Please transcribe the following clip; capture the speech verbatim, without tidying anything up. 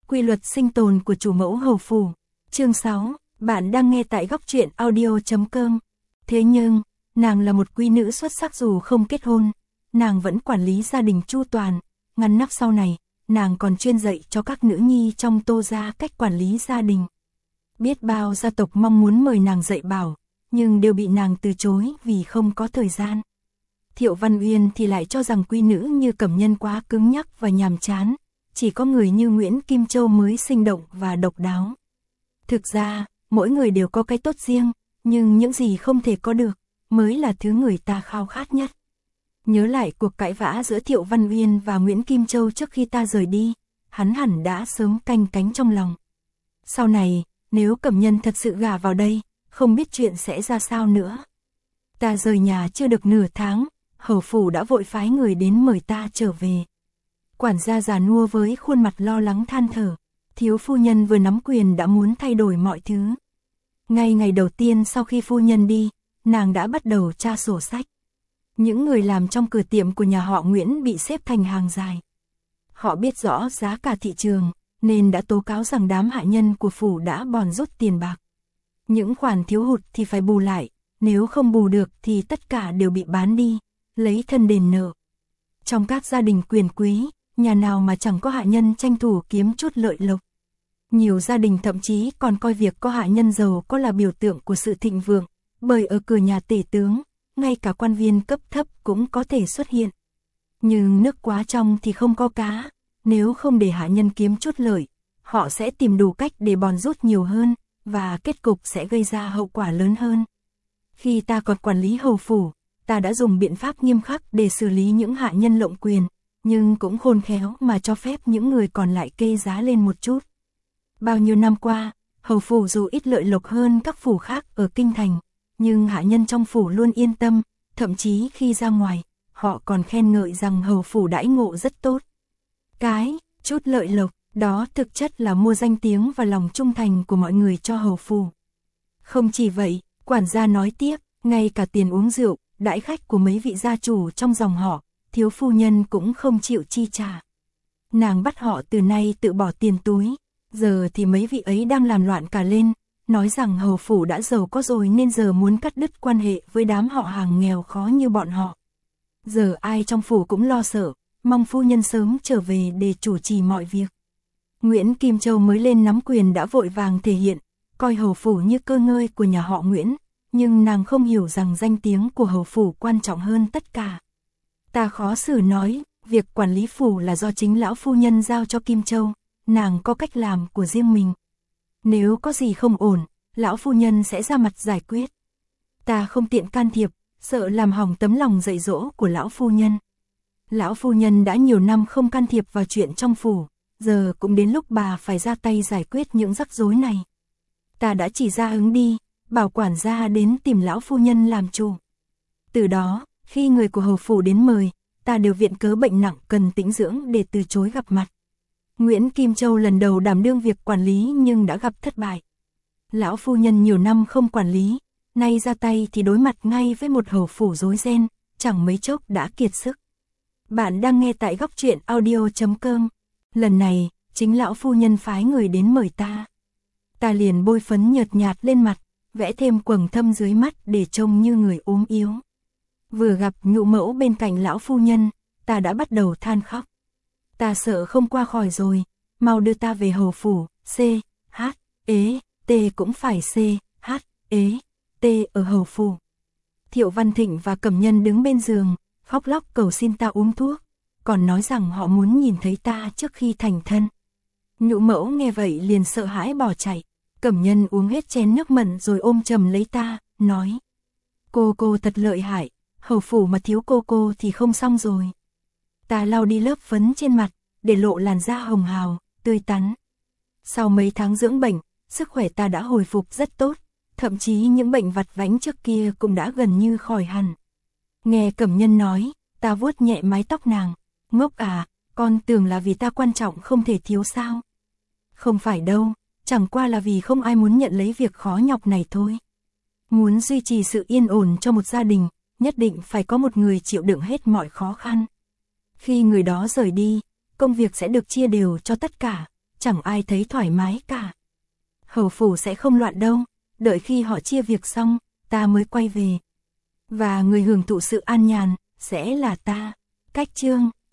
Quy luật sinh tồn của chủ mẫu hầu phủ. Chương sáu, bạn đang nghe tại góc truyện audio chấm com. Thế nhưng, nàng là một quý nữ xuất sắc dù không kết hôn, nàng vẫn quản lý gia đình chu toàn, ngăn nắp sau này, nàng còn chuyên dạy cho các nữ nhi trong Tô gia cách quản lý gia đình. Biết bao gia tộc mong muốn mời nàng dạy bảo, nhưng đều bị nàng từ chối vì không có thời gian. Thiệu Văn Uyên thì lại cho rằng quý nữ như Cẩm Nhân quá cứng nhắc và nhàm chán, chỉ có người như Nguyễn Kim Châu mới sinh động và độc đáo. Thực ra, mỗi người đều có cái tốt riêng, nhưng những gì không thể có được, mới là thứ người ta khao khát nhất. Nhớ lại cuộc cãi vã giữa Thiệu Văn Uyên và Nguyễn Kim Châu trước khi ta rời đi, hắn hẳn đã sớm canh cánh trong lòng. Sau này, nếu Cẩm Nhân thật sự gả vào đây, không biết chuyện sẽ ra sao nữa. Ta rời nhà chưa được nửa tháng, hầu phủ đã vội phái người đến mời ta trở về. Quản gia già nua với khuôn mặt lo lắng than thở, thiếu phu nhân vừa nắm quyền đã muốn thay đổi mọi thứ. Ngay ngày đầu tiên sau khi phu nhân đi, nàng đã bắt đầu tra sổ sách. Những người làm trong cửa tiệm của nhà họ Nguyễn bị xếp thành hàng dài. Họ biết rõ giá cả thị trường, nên đã tố cáo rằng đám hạ nhân của phủ đã bòn rút tiền bạc. Những khoản thiếu hụt thì phải bù lại, nếu không bù được thì tất cả đều bị bán đi, lấy thân đền nợ. Trong các gia đình quyền quý, nhà nào mà chẳng có hạ nhân tranh thủ kiếm chút lợi lộc. Nhiều gia đình thậm chí còn coi việc có hạ nhân giàu có là biểu tượng của sự thịnh vượng, bởi ở cửa nhà tể tướng, ngay cả quan viên cấp thấp cũng có thể xuất hiện. Nhưng nước quá trong thì không có cá, nếu không để hạ nhân kiếm chút lợi, họ sẽ tìm đủ cách để bòn rút nhiều hơn, và kết cục sẽ gây ra hậu quả lớn hơn. Khi ta còn quản lý hầu phủ, ta đã dùng biện pháp nghiêm khắc để xử lý những hạ nhân lộng quyền, nhưng cũng khôn khéo mà cho phép những người còn lại kê giá lên một chút. Bao nhiêu năm qua, hầu phủ dù ít lợi lộc hơn các phủ khác ở kinh thành, nhưng hạ nhân trong phủ luôn yên tâm, thậm chí khi ra ngoài, họ còn khen ngợi rằng hầu phủ đãi ngộ rất tốt. Cái chút lợi lộc đó thực chất là mua danh tiếng và lòng trung thành của mọi người cho hầu phủ. Không chỉ vậy, quản gia nói tiếp, ngay cả tiền uống rượu, đãi khách của mấy vị gia chủ trong dòng họ, thiếu phu nhân cũng không chịu chi trả. Nàng bắt họ từ nay tự bỏ tiền túi, giờ thì mấy vị ấy đang làm loạn cả lên, nói rằng hầu phủ đã giàu có rồi nên giờ muốn cắt đứt quan hệ với đám họ hàng nghèo khó như bọn họ. Giờ ai trong phủ cũng lo sợ, mong phu nhân sớm trở về để chủ trì mọi việc. Nguyễn Kim Châu mới lên nắm quyền đã vội vàng thể hiện, coi hầu phủ như cơ ngơi của nhà họ Nguyễn, nhưng nàng không hiểu rằng danh tiếng của hầu phủ quan trọng hơn tất cả. Ta khó xử nói, việc quản lý phủ là do chính lão phu nhân giao cho Kim Châu, nàng có cách làm của riêng mình. Nếu có gì không ổn, lão phu nhân sẽ ra mặt giải quyết. Ta không tiện can thiệp, sợ làm hỏng tấm lòng dạy dỗ của lão phu nhân. Lão phu nhân đã nhiều năm không can thiệp vào chuyện trong phủ, giờ cũng đến lúc bà phải ra tay giải quyết những rắc rối này. Ta đã chỉ ra hướng đi, bảo quản gia đến tìm lão phu nhân làm chủ. Từ đó, khi người của hầu phủ đến mời, ta đều viện cớ bệnh nặng cần tĩnh dưỡng để từ chối gặp mặt. Nguyễn Kim Châu lần đầu đảm đương việc quản lý nhưng đã gặp thất bại. Lão phu nhân nhiều năm không quản lý, nay ra tay thì đối mặt ngay với một hầu phủ rối ren, chẳng mấy chốc đã kiệt sức. Bạn đang nghe tại góc truyện audio chấm com. Lần này, chính lão phu nhân phái người đến mời ta. Ta liền bôi phấn nhợt nhạt lên mặt, vẽ thêm quầng thâm dưới mắt để trông như người ốm yếu. Vừa gặp nhụ mẫu bên cạnh lão phu nhân, ta đã bắt đầu than khóc. Ta sợ không qua khỏi rồi, mau đưa ta về hầu phủ, C, H, ế, T cũng phải C, H, ế, T ở hầu phủ. Thiệu Văn Thịnh và Cẩm Nhân đứng bên giường, khóc lóc cầu xin ta uống thuốc, còn nói rằng họ muốn nhìn thấy ta trước khi thành thân. Nhụ mẫu nghe vậy liền sợ hãi bỏ chạy, Cẩm Nhân uống hết chén nước mận rồi ôm chầm lấy ta, nói: Cô cô thật lợi hại, hầu phủ mà thiếu cô cô thì không xong rồi. Ta lau đi lớp phấn trên mặt, để lộ làn da hồng hào, tươi tắn. Sau mấy tháng dưỡng bệnh, sức khỏe ta đã hồi phục rất tốt, thậm chí những bệnh vặt vãnh trước kia cũng đã gần như khỏi hẳn. Nghe Cẩm Nhân nói, ta vuốt nhẹ mái tóc nàng, ngốc à, con tưởng là vì ta quan trọng không thể thiếu sao? Không phải đâu, chẳng qua là vì không ai muốn nhận lấy việc khó nhọc này thôi. Muốn duy trì sự yên ổn cho một gia đình, nhất định phải có một người chịu đựng hết mọi khó khăn. Khi người đó rời đi, công việc sẽ được chia đều cho tất cả, chẳng ai thấy thoải mái cả. Hầu phủ sẽ không loạn đâu, đợi khi họ chia việc xong, ta mới quay về. Và người hưởng thụ sự an nhàn, sẽ là ta. Cách chương